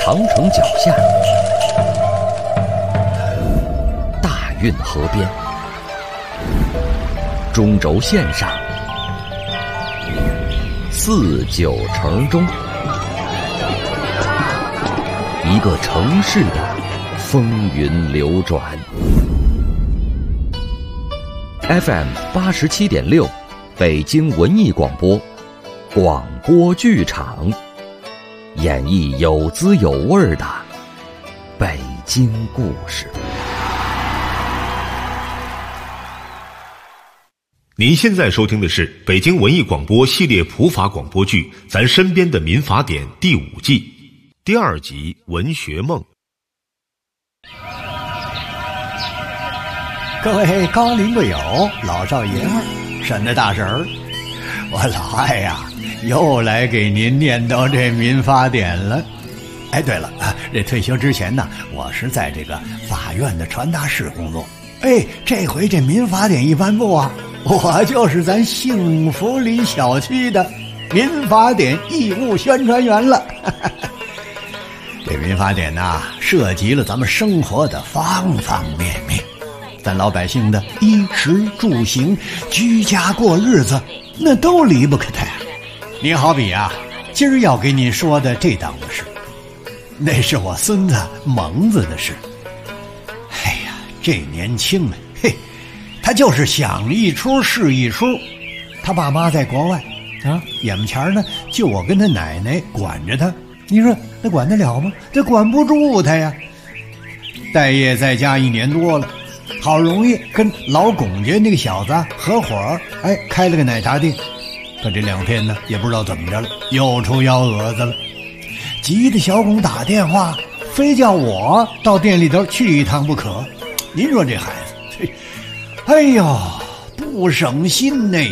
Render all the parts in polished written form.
长城脚下，大运河边，中轴线上，四九城中，一个城市的风云流转。FM 87.6，北京文艺广播，广播剧场，演绎有滋有味的北京故事。 您现在收听的是北京文艺广播系列普法广播剧《咱身边的民法典》第5季第2集《文学梦》。 各位高龄贵友、老少爷们儿、婶子大婶儿，我老爱呀，又来给您念叨这民法典了。哎，对了啊，这退休之前呢，我是在这个法院的传达室工作。哎，这回这民法典一颁布啊，我就是咱幸福里小区的民法典义务宣传员了。这民法典呐，涉及了咱们生活的方方面面，咱老百姓的衣食住行、居家过日子，那都离不开它。你好比啊，今儿要给你说的这档子事，那是我孙子蒙子的事。哎呀，这年轻啊，嘿，他就是想一出是一出。他爸妈在国外啊，眼前呢就我跟他奶奶管着他。你说那管得了吗？这管不住他呀。待业在家1年多了，好容易跟老龚家那个小子合伙开了个奶茶店。可这2天呢，也不知道怎么着了，又出幺蛾子了。急得小龚打电话，非叫我到店里头去一趟不可。您说这孩子，哎呦，不省心呢。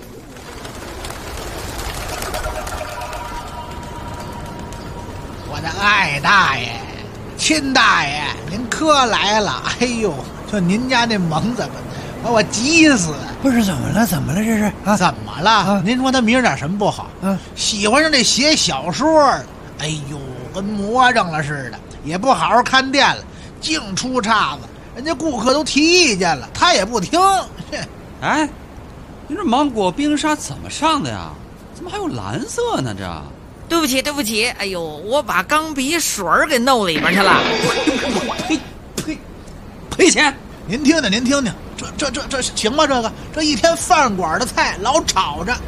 我的爱大爷、亲大爷，您可来了！哎呦，就您家那蒙子，把我急死！ 不是怎么了？怎么了？这是啊？ 怎么了？啊、您说他迷上点什么不好？啊，喜欢上这写小说，哎呦，跟魔怔了似的，也不好好看店了，净出岔子，人家顾客都提意见了，他也不听。 哎，您这芒果冰沙怎么上的呀？怎么还有蓝色呢？这？ 对不起，哎呦，我把钢笔水给弄里边去了。 赔钱！ 您听听，这行吗？这一天饭馆的菜老吵着。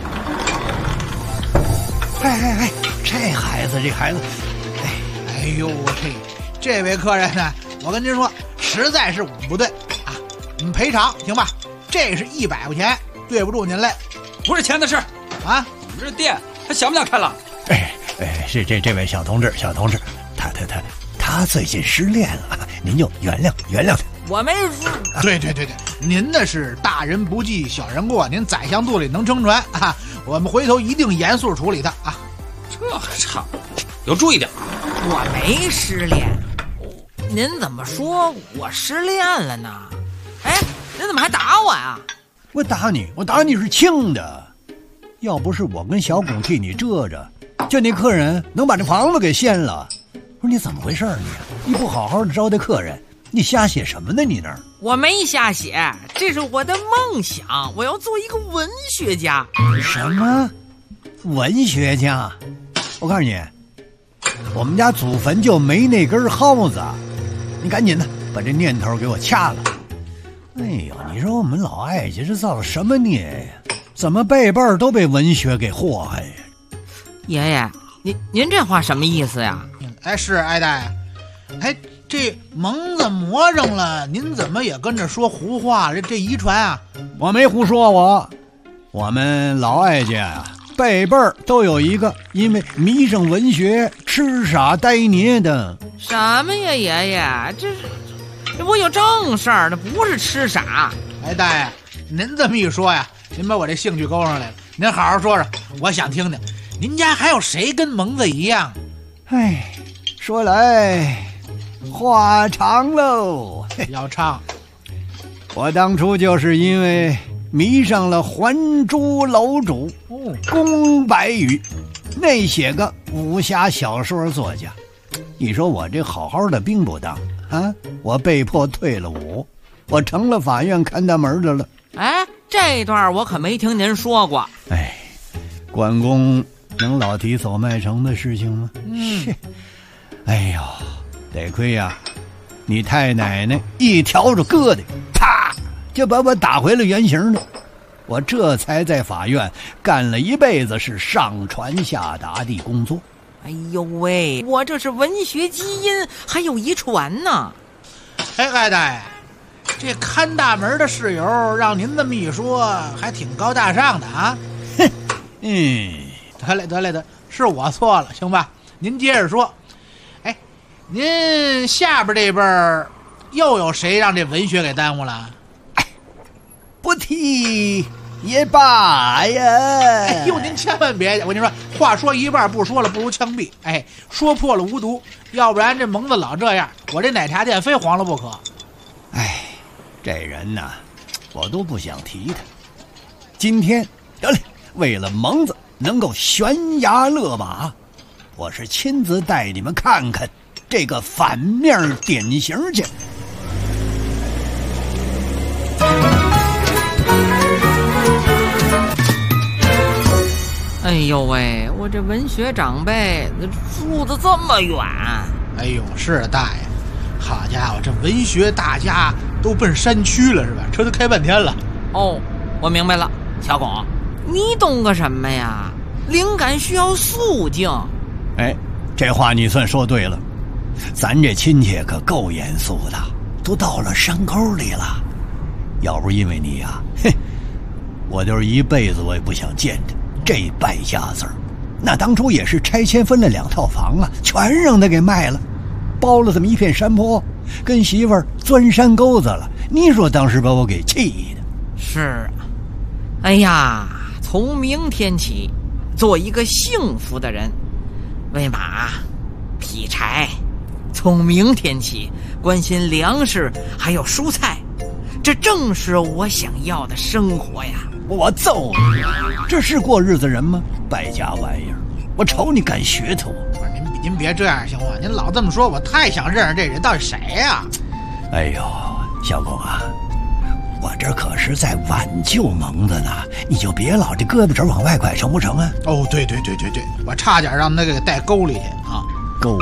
哎，这孩子， 哎呦，这位客人呢，我跟您说，实在是我们不对啊，你们赔偿行吧？这是100块钱，对不住您嘞。 不是钱的事啊， 你们这店还想不想开了？ 是这位小同志，他最近失恋了，您就原谅他。 我没事。 对，您那是大人不计小人过，您宰相肚里能撑船啊！我们回头一定严肃处理他啊！ 这还差，有注意点。 我没失恋，您怎么说我失恋了呢？哎，您怎么还打我呀？ 我打你是轻的，要不是我跟小龚替你遮着，就那客人能把这房子给掀了。不是你怎么回事你不好好的招待客人，你瞎写什么呢？你那儿我没瞎写，这是我的梦想，我要做一个文学家。 什么文学家？我告诉你，我们家祖坟就没那根蒿子，你赶紧的把这念头给我掐了。哎呦，你说我们老艾家这造了什么孽呀？怎么辈辈都被文学给祸害呀？ 爷爷，您这话什么意思呀？ 哎，是艾大爷。哎，这蒙子魔怔了，您怎么也跟着说胡话了？这遗传啊？ 我没胡说，我们老艾家呀，辈辈都有一个因为迷上文学痴傻呆捏的。 什么呀，爷爷？这我有正事儿，那不是痴傻。 哎，大爷，您这么一说呀，您把我这兴趣勾上来了。您好好说说，我想听听，您家还有谁跟蒙子一样？ 哎，说来话长喽。 要唱。 我当初就是因为迷上了《还珠楼主》宫白羽，那写个武侠小说作家。 你说我这好好的兵不当啊，我被迫退了伍，我成了法院看大门的了。 哎，这段我可没听您说过。 哎，关公能老提走麦城的事情吗？哎呦，得亏呀，你太奶奶一条着疙瘩，啪就把我打回了原形了。我这才在法院干了一辈子是上传下达的工作。 哎呦喂，我这是文学基因还有遗传呢。 哎，艾大爷，这看大门的室友让您这么一说，还挺高大上的啊。得嘞，是我错了，行吧？您接着说。哎，您下边这辈儿又有谁让这文学给耽误了？ 不提也罢呀。 哎呦，您千万别！我跟你说，话说一半不说了，不如枪毙。哎，说破了无毒，要不然这蒙子老这样，我这奶茶店非黄了不可。 哎，这人呐，我都不想提他。今天得嘞，为了蒙子能够悬崖勒马，我是亲自带你们看看这个反面典型去。 哎呦喂，我这文学长辈住得这么远。 哎呦，是大爷，好家伙，这文学大家都奔山区了是吧？车都开半天了。 哦，我明白了，小巩，你懂个什么呀？灵感需要肃静。 哎，这话你算说对了，咱这亲戚可够严肃的，都到了山沟里了。要不因为你呀，我就是一辈子我也不想见他。这败家子儿，那当初也是拆迁分了2套房啊，全让他给卖了，包了这么一片山坡，跟媳妇儿钻山沟子了。你说当时把我给气的。 是啊，哎呀，从明天起，做一个幸福的人，喂马、劈柴。从明天起，关心粮食还有蔬菜，这正是我想要的生活呀。 我揍你！这是过日子人吗？败家玩意儿！我瞅你敢学他！ 不是您别这样行吗？您老这么说，我太想认识这人到底谁呀？ 哎呦，小巩啊，我这可是在挽救蒙子呢，你就别老这胳膊肘往外拐，成不成啊？ 哦，对，我差点让他给带沟里去啊！ 沟！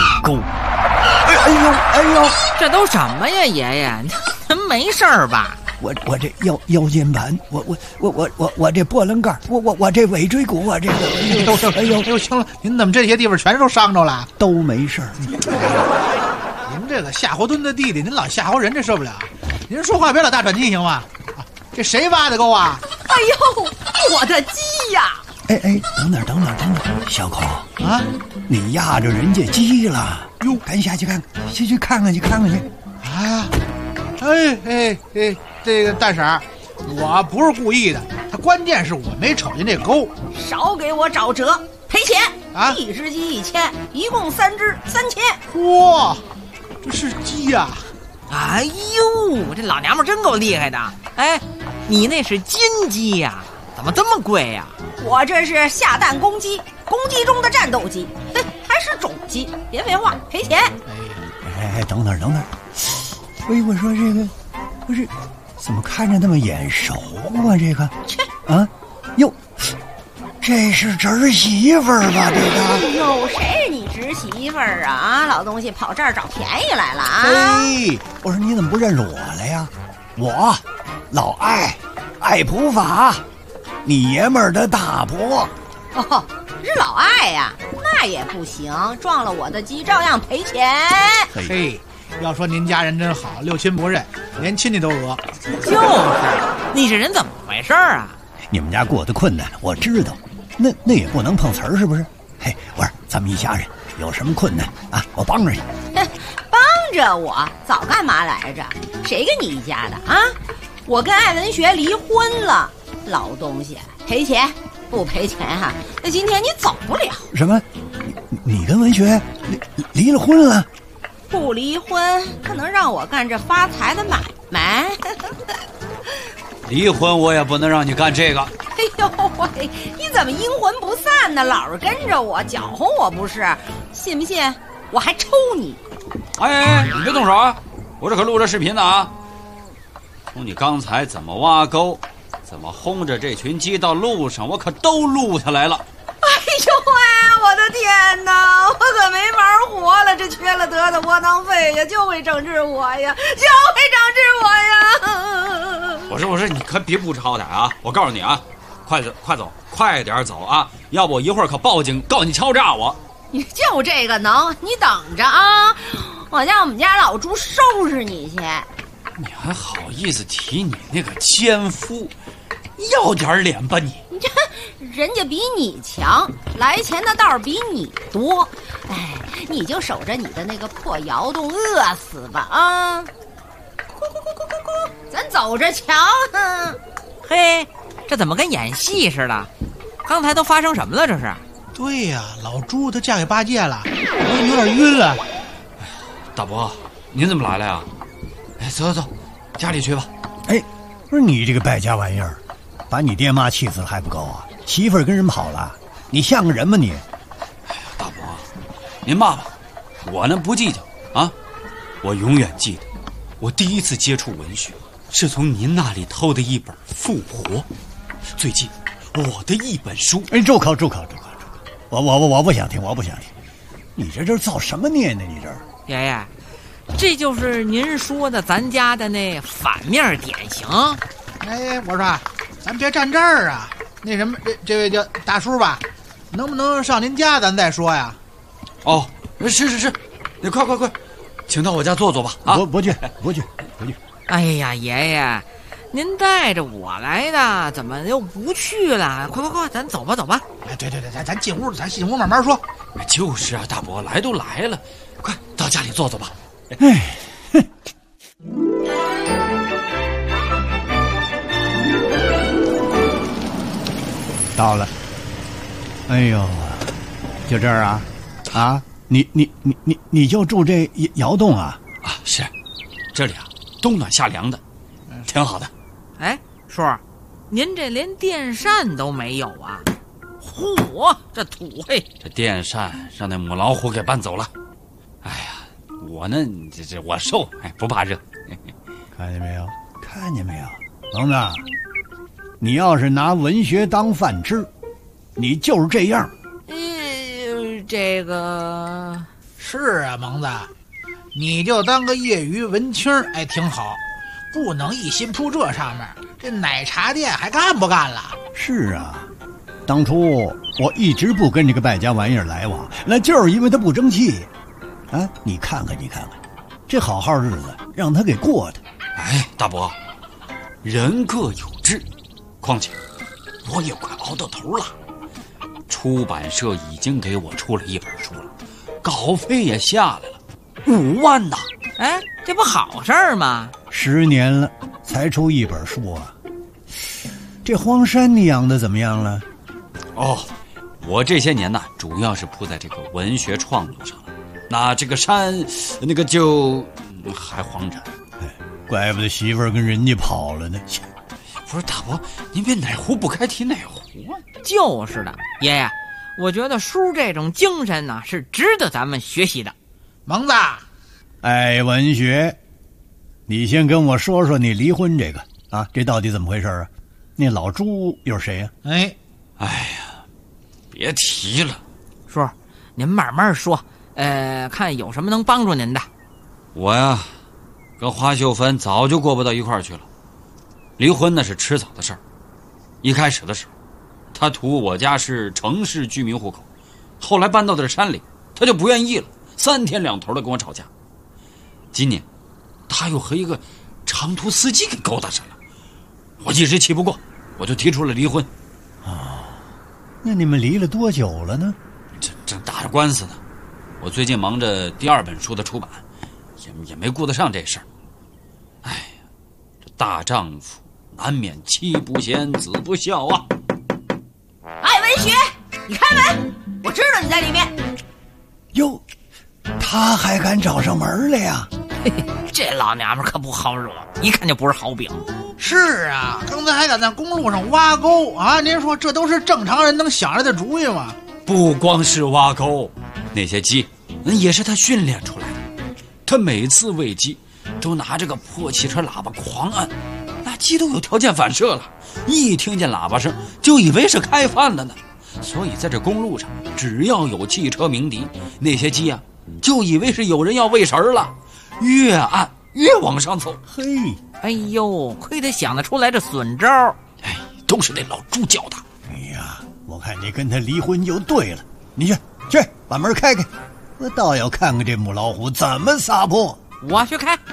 哎呦！ 这都什么呀，爷爷？您没事儿吧？ 我这腰间盘，我这波棱盖，我这尾椎骨，我这个， 哎呦，行了，您怎么这些地方全都伤着了？ 都没事儿。 您这个夏侯惇的弟弟，您老吓唬人，这受不了。您说话别老大喘气行吗？这谁挖的沟啊？ 哎呦，我的鸡呀！ 哎，等等，小孔啊，你压着人家鸡了？哟，赶紧下去看看去。 啊！哎，这个大婶儿，我不是故意的，他关键是我没瞅见这沟。 少给我找辙，赔钱啊 ！1只鸡1000，一共3只3000。 哇，这是鸡呀！ 哎呦，这老娘们真够厉害的。哎，你那是金鸡呀？怎么这么贵呀？ 我这是下蛋公鸡，公鸡中的战斗机，还是种鸡。别废话，赔钱。 哎，等等。喂，我说这个，不是，怎么看着那么眼熟啊？这个，啊，哟，这是侄媳妇儿吧？这个， 哎呦，谁是你侄媳妇儿啊？老东西跑这儿找便宜来了啊！ 嘿，我说你怎么不认识我了呀？我，老爱普法，你爷们儿的大伯。 哦，是老爱呀，那也不行，撞了我的鸡照样赔钱。 嘿。要说您家人真好，六亲不认，连亲戚都讹。 就是，你这人怎么回事啊？ 你们家过得困难，我知道，那也不能碰瓷儿，是不是？嘿，我说咱们一家人有什么困难啊，我帮着你。 帮着我？早干嘛来着？谁跟你一家的啊？我跟艾文学离婚了，老东西，赔钱不赔钱哈？那今天你走不了。 什么？你跟文学离了婚了？ 不离婚，可能让我干这发财的买卖。 离婚我也不能让你干这个。 哎呦喂，你怎么阴魂不散呢？老是跟着我，搅和我不是？信不信我还抽你！ 哎，你别动手啊！我这可录着视频呢啊！从你刚才怎么挖沟，怎么轰着这群鸡到路上，我可都录下来了。 哎呦喂，我的天哪，我可没法活了！这缺了德的窝囊废呀，就会整治我呀，就会整治我呀！ 我说，你可别不吵点啊！我告诉你啊，快走，快点走啊！要不我一会儿可报警告你敲诈我。 你就这个能，你等着啊！我叫我们家老朱收拾你去。 你还好意思提你那个奸夫？要点脸吧你！ 这人家比你强，来钱的道儿比你多。哎，你就守着你的那个破窑洞饿死吧啊！咕，咱走着瞧。 嘿，这怎么跟演戏似的？刚才都发生什么了？这是？ 对呀，老朱他嫁给八戒了，我有点晕了。 大伯，您怎么来了呀？哎，走，家里去吧。 哎，不是你这个败家玩意儿，把你爹妈气死了还不够啊？媳妇儿跟人跑了，你像个人吗你？ 哎呀，大伯，您骂吧，我呢不计较啊。我永远记得，我第一次接触文学，是从您那里偷的一本《复活》。最近，我的一本书。 哎，住口！我不想听，你这造什么孽呢？你这爷爷，这就是您说的咱家的那反面典型。 哎，我说，咱别站这儿啊！那什么，这位叫大叔吧，能不能上您家咱再说呀？ 哦，是，你快，请到我家坐坐吧。啊， 不去。 哎呀，爷爷，您带着我来的，怎么又不去了？快，咱走吧。 哎，对，咱进屋慢慢说。 就是啊，大伯来都来了，快到家里坐坐吧。 哎，到了。哎呦，就这儿啊？啊，你就住这窑洞啊？ 啊，是，这里啊，冬暖夏凉的，挺好的。 哎，叔，您这连电扇都没有啊？嚯，这土嘿！ 这电扇让那母老虎给搬走了。哎呀，我呢，这我瘦，不怕热。 看见没有，蒙子，你要是拿文学当饭吃，你就是这样。 这个是啊，蒙子，你就当个业余文青，哎，挺好，不能一心扑这上面。这奶茶店还干不干了？ 是啊，当初我一直不跟这个败家玩意儿来往，那就是因为他不争气啊！你看看，这好日子让他给过的。 哎，大伯，人各有志，况且我也快熬到头了。出版社已经给我出了一本书了，稿费也下来了，5万呐！ 哎，这不好事儿吗 ？10年了才出一本书啊！这荒山你养的怎么样了？ 哦，我这些年呢，主要是扑在这个文学创作上了。那这个山，那个就还荒着。 哎，怪不得媳妇儿跟人家跑了呢。 不是大伯，您别哪壶不开提哪壶啊！ 就是的，爷爷，我觉得叔这种精神呢，是值得咱们学习的。 蒙子， 爱文学，你先跟我说说你离婚这个啊，这到底怎么回事啊？那老朱又是谁呀？ 哎呀，别提了， 叔，您慢慢说，看有什么能帮助您的。 我呀，跟花秀芬早就过不到一块儿去了。离婚那是迟早的事儿。一开始的时候，他图我家是城市居民户口，后来搬到这山里，他就不愿意了，3天2头的跟我吵架。今年，他又和一个长途司机给勾搭上了，我一时气不过，我就提出了离婚。 那你们离了多久了呢？ 正打着官司呢。我最近忙着第2本书的出版，也没顾得上这事儿。哎呀，这大丈夫难免妻不贤子不孝啊！ 爱文学，你开门，我知道你在里面。 哟，他还敢找上门来呀？ 嘿嘿，这老娘们可不好惹，一看就不是好饼。 是啊，刚才还敢在公路上挖沟啊！您说这都是正常人能想来的主意吗？ 不光是挖沟，那些鸡也是他训练出来的。他每次喂鸡都拿这个破汽车喇叭狂按，那鸡都有条件反射了，一听见喇叭声就以为是开饭的呢。所以在这公路上，只要有汽车鸣笛，那些鸡啊就以为是有人要喂食了，越按越往上凑。 嘿， 哎呦，亏得想得出来这损招。 哎，都是那老朱教的。 哎呀，我看你跟他离婚就对了。你去把门开开，我倒要看看这母老虎怎么撒泼。 我去开。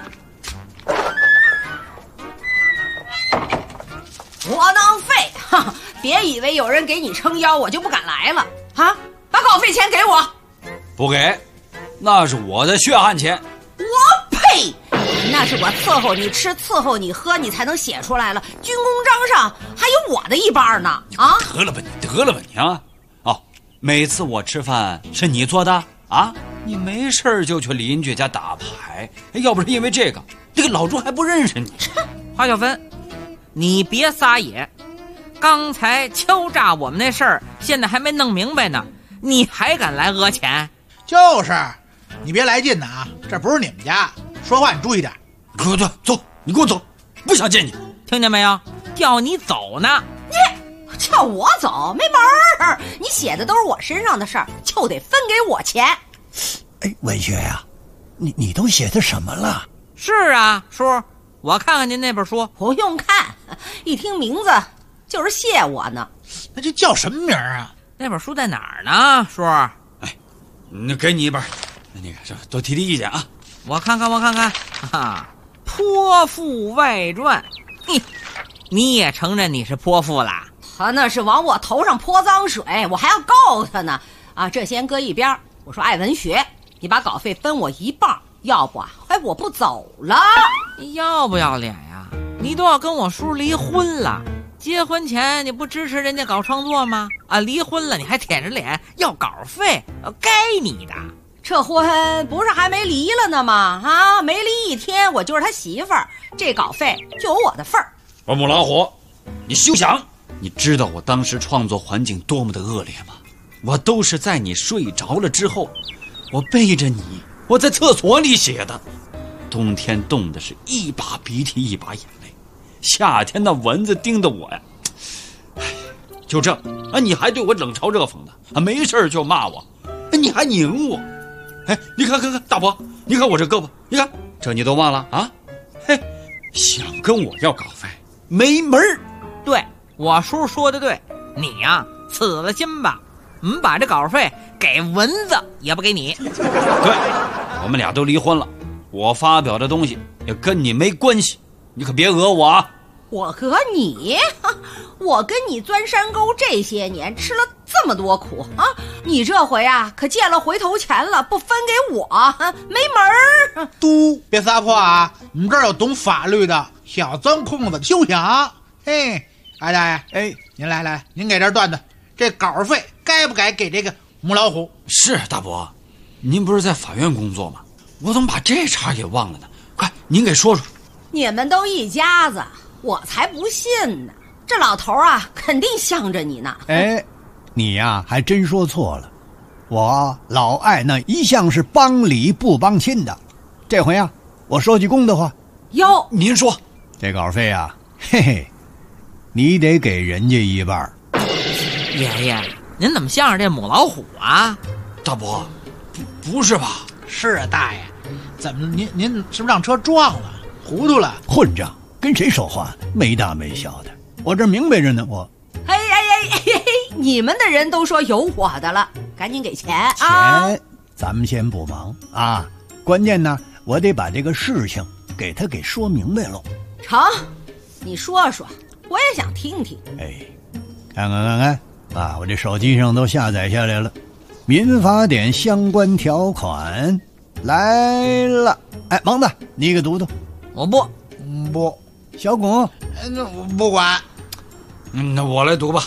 窝囊废！哈，别以为有人给你撑腰，我就不敢来了啊！把稿费钱给我。 不给，那是我的血汗钱。 我呸！那是我伺候你吃，伺候你喝，你才能写出来了。军功章上还有我的一半呢！啊！ 得了吧你啊！哦，每次我吃饭是你做的啊？你没事就去邻居家打牌，要不是因为这个，这个老朱还不认识你。 花小芬，你别撒野！刚才敲诈我们那事儿，现在还没弄明白呢，你还敢来讹钱？ 就是，你别来劲呐啊！这不是你们家，说话你注意点。 给我走，你给我走，不想见你。 听见没有？叫你走呢。 你叫我走没门儿！你写的都是我身上的事儿，就得分给我钱。 哎，文学呀，你都写的什么了？ 是啊，叔，我看看您那本书。 不用看，一听名字就是谢我呢。 那这叫什么名儿啊？ 那本书在哪儿呢，叔？ 哎，那给你一本，那个多提意见啊。 我看看，哈，泼妇外传。你也承认你是泼妇啦？ 他那是往我头上泼脏水，我还要告他呢。啊，这先搁一边。我说爱文学，你把稿费分我一半，要不啊，我不走了。 你要不要脸呀？你都要跟我叔离婚了，结婚前你不支持人家搞创作吗？啊，离婚了你还舔着脸要稿费，该你的。 这婚不是还没离了呢吗？啊，没离一天，我就是他媳妇儿，这稿费就有我的份儿。 我母老虎，你休想！你知道我当时创作环境多么的恶劣吗？我都是在你睡着了之后，我背着你，我在厕所里写的。冬天冻的是一把鼻涕一把眼泪，夏天那蚊子叮得我呀，就这啊，你还对我冷嘲热讽的啊，没事就骂我，你还拧我。哎，你看大伯，你看我这胳膊，你看这你都忘了啊？嘿，想跟我要稿费没门儿。 对，我叔说的对，你呀死了心吧，把这稿费给蚊子也不给你。 对，我们俩都离婚了，我发表的东西也跟你没关系，你可别讹我啊。 我和你，我跟你钻山沟这些年吃了这么多苦啊，你这回啊可见了回头钱了，不分给我没门儿。 都别撒泼啊！我们这儿有懂法律的，小钻空子休想。嘿，大爷，哎，您来，您给这段段，这稿费该不该给这个母老虎？ 是大伯，您不是在法院工作吗？我怎么把这茬给忘了呢？快，您给说说。 你们都一家子，我才不信呢。这老头啊，肯定向着你呢。 哎，你呀，还真说错了。我老艾那一向是帮理不帮亲的，这回啊，我说句公道话。 哟， 您说， 这稿费啊，嘿嘿，你得给人家一半。 爷爷，您怎么向着这母老虎啊？ 大伯，不是吧？ 是啊，大爷，怎么您是不是让车撞了？糊涂了？ 混账！跟谁说话？没大没小的，我这明白着呢。我， 哎，你们的人都说有我的了，赶紧给钱啊！ 钱咱们先不忙啊，关键呢，我得把这个事情给他给说明白喽。 成，你说说，我也想听听。 哎，看看啊，我这手机上都下载下来了，民法典相关条款来了。哎，蒙子，你给读读。 我不。 小巩， 那我不管。 那我来读吧。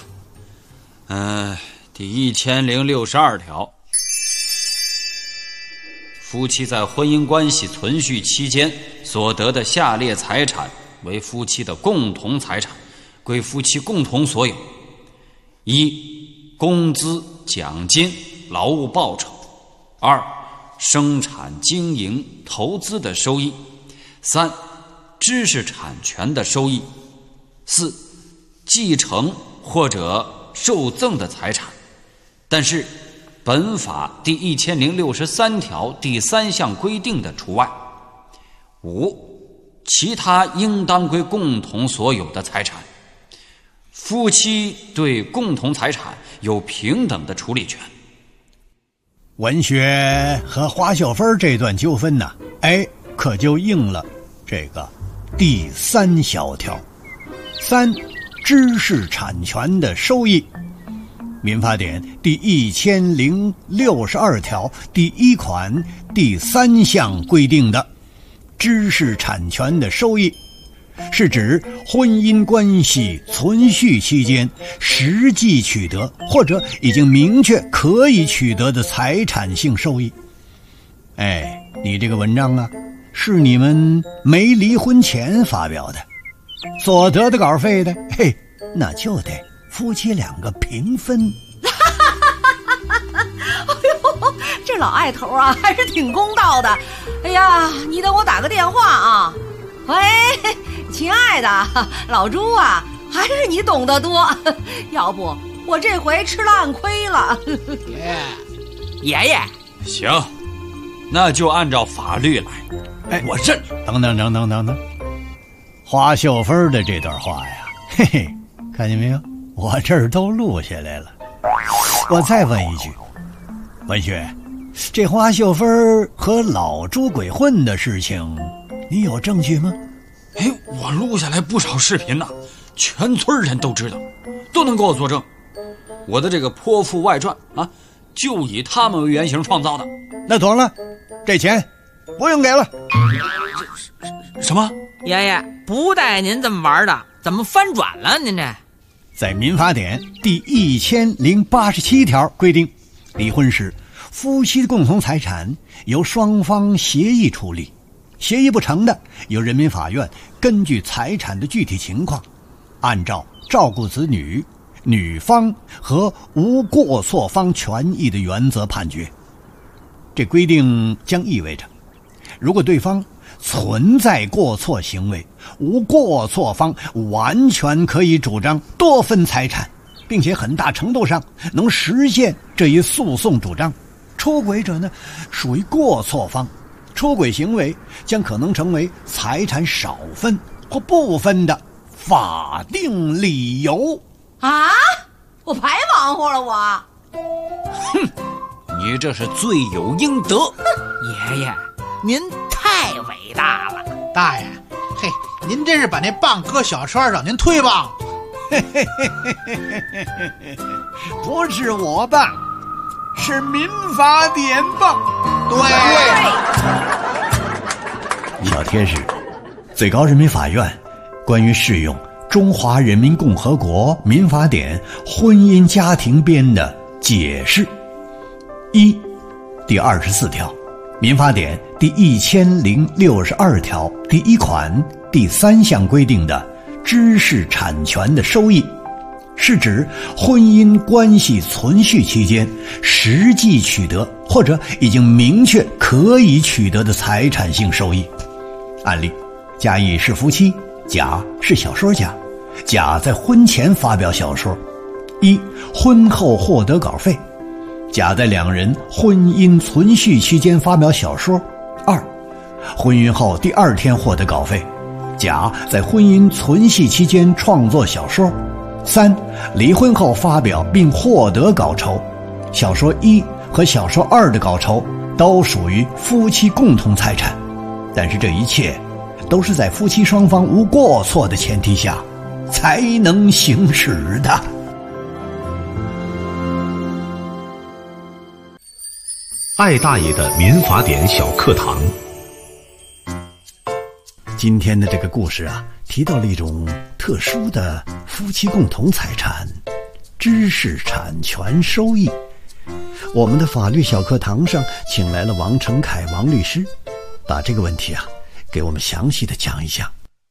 第1062条，夫妻在婚姻关系存续期间所得的下列财产为夫妻的共同财产，归夫妻共同所有：一、工资、奖金、劳务报酬；二、 生产经营投资的收益；3知识产权的收益；4继承或者受赠的财产。但是本法第1063条第3项规定的除外。5其他应当归共同所有的财产。夫妻对共同财产有平等的处理权。 文学和花秀芬这段纠纷呢，可就应了这个第3小条。3知识产权的收益。民法典第1062条第1款第3项规定的知识产权的收益，是指婚姻关系存续期间实际取得或者已经明确可以取得的财产性收益。你这个文章啊，是你们没离婚前发表的，所得的稿费的，那就得夫妻2个平分。 这老爱头啊，还是挺公道的。哎呀，你等我打个电话啊。喂，亲爱的老朱啊，还是你懂得多，要不我这回吃了暗亏了。 爷爷， 行，那就按照法律来。我认。 等，花秀芬的这段话呀，看见没有？我这儿都录下来了。我再问一句，文学，这花秀芬和老朱鬼混的事情，你有证据吗？ 我录下来不少视频呢，全村人都知道，都能给我作证。我的这个泼妇外传啊，就以他们为原型创造的。 那妥了，这钱不用给了。 什么？ 爷爷不带您这么玩的，怎么翻转了您这？ 在民法典第1087条规定，离婚时夫妻的共同财产由双方协议处理，协议不成的，由人民法院根据财产的具体情况，按照照顾子女、女方和无过错方权益的原则判决。这规定将意味着，如果对方存在过错行为，无过错方完全可以主张多分财产，并且很大程度上能实现这一诉讼主张。出轨者呢，属于过错方，出轨行为将可能成为财产少分或不分的法定理由。 啊，我白忙活了我。 哼，你这是罪有应得。 爷爷，您太伟大了。 大爷，您真是把那棒搁小车上，您推棒。 不是我棒，是民法典棒。 对。 小贴士：最高人民法院关于适用《中华人民共和国民法典婚姻家庭编》的解释。1、第24条，民法典第1062条第1款第3项规定的知识产权的收益，是指婚姻关系存续期间实际取得或者已经明确可以取得的财产性收益。案例：甲乙是夫妻，甲是小说家，甲在婚前发表小说，婚后获得稿费；甲在两人婚姻存续期间发表小说；婚姻后第2天获得稿费；甲在婚姻存续期间创作小说；离婚后发表并获得稿酬。小说1和小说2的稿酬都属于夫妻共同财产，但是这一切都是在夫妻双方无过错的前提下才能行使的。 艾大爷的民法典小课堂。 今天的这个故事啊，提到了一种特殊的夫妻共同财产——知识产权收益。我们的法律小课堂上请来了王成凯王律师，把这个问题啊给我们详细的讲一讲。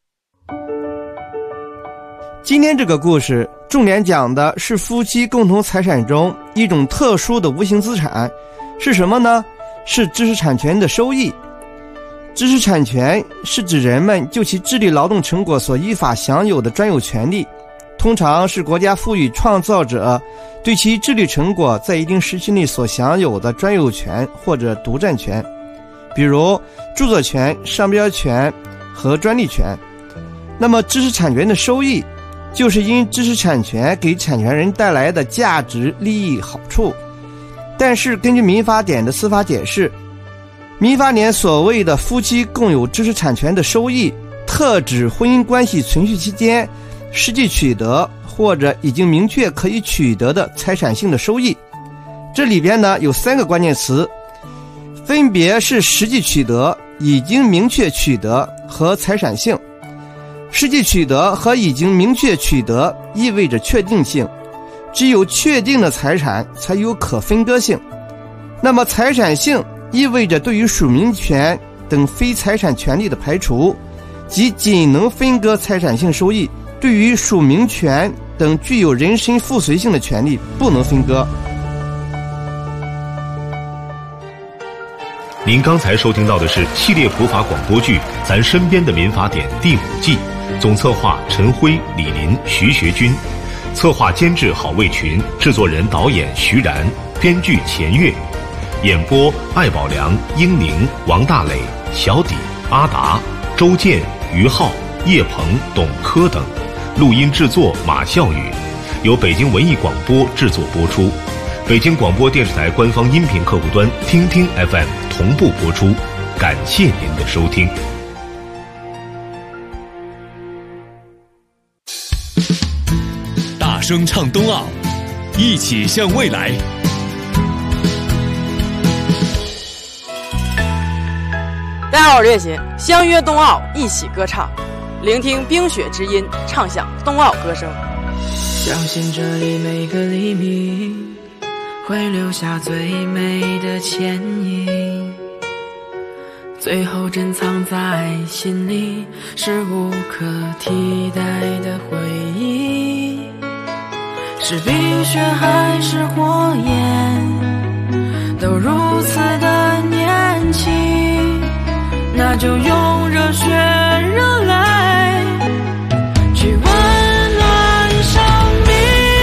今天这个故事重点讲的是夫妻共同财产中一种特殊的无形资产，是什么呢？ 是知识产权的收益。知识产权是指人们就其智力劳动成果所依法享有的专有权利，通常是国家赋予创造者对其智力成果在一定时期内所享有的专有权或者独占权，比如著作权、商标权和专利权。那么知识产权的收益就是因知识产权给产权人带来的价值、利益、好处。但是根据民法典的司法解释，民法典所谓的夫妻共有知识产权的收益，特指婚姻关系存续期间实际取得或者已经明确可以取得的财产性的收益。这里边呢有3个关键词，分别是实际取得、已经明确取得和财产性。实际取得和已经明确取得意味着确定性，只有确定的财产才有可分割性。那么财产性意味着对于属民权等非财产权利的排除，即仅能分割财产性收益，对于属民权等具有人身附随性的权利不能分割。 您刚才收听到的是系列普法广播剧《咱身边的民法典》第5季，总策划陈辉、李林、徐学军，策划监制郝卫群，制作人导演徐然，编剧钱月，演播艾宝良、英宁、王大磊、小底、阿达、周健、于浩、叶鹏、董科等，录音制作马笑宇，由北京文艺广播制作播出。北京广播电视台官方音频客户端听听 FM 同步播出，感谢您的收听。 大声唱冬奥，一起向未来。 大家好，我是岳琴，相约冬奥，一起歌唱，聆听冰雪之音，唱响冬奥歌声。 相信这里每个黎明会留下最美的倩影，最后珍藏在心里，是无可替代的回忆。是冰雪还是火焰，都如此的年轻，那就用热血热泪去温暖生命，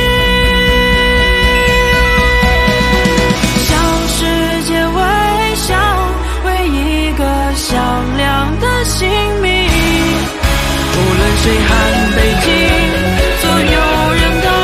向世界微笑，为一个响亮的姓名。无论谁喊北京，所有人都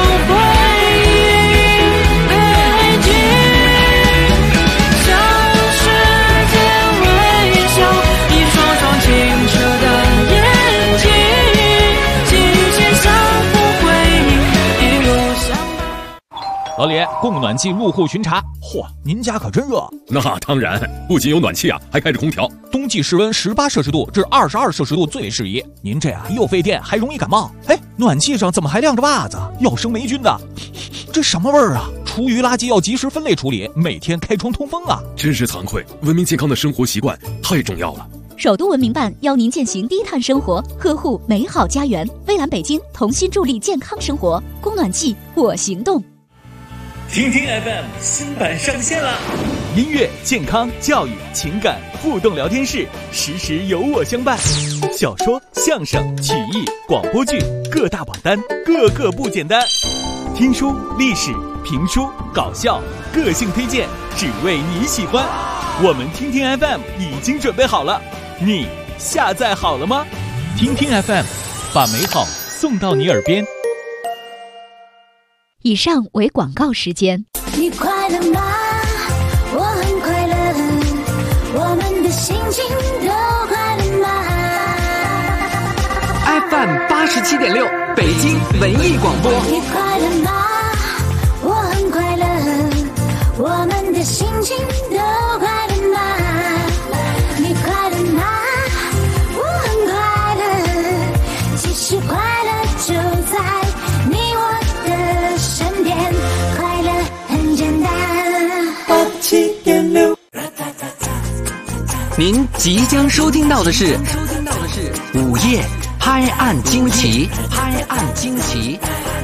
老李，供暖气入户巡查。嚯，您家可真热。 那当然，不仅有暖气啊，还开着空调。 冬季室温18摄氏度至22摄氏度最适宜。您这样又费电，还容易感冒。哎，暖气上怎么还晾着袜子？要生霉菌的。这什么味儿啊？厨余垃圾要及时分类处理，每天开窗通风啊。 真是惭愧，文明健康的生活习惯太重要了。 首都文明办邀您践行低碳生活，呵护美好家园。蔚蓝北京同心助力健康生活，供暖气我行动。 听听 FM 新版上线了， 音乐、健康、教育、情感互动聊天室，时时有我相伴。小说、相声、曲艺、广播剧各大榜单，个个不简单。听书、历史、评书、搞笑，个性推荐，只为你喜欢。我们听听 FM 已经准备好了，你下载好了吗？听听 FM， 把美好送到你耳边。 以上为广告时间。 你快乐吗？我很快乐，我们的心情都快乐吗 ？FM 87.6，北京文艺广播。 你快乐吗？我很快乐，我们的心情都快乐吗？你快乐吗？我很快乐，其实快乐就在你我的身边，快乐很简单。87.6， 您即将收听到的是午夜拍案惊奇，拍案惊奇。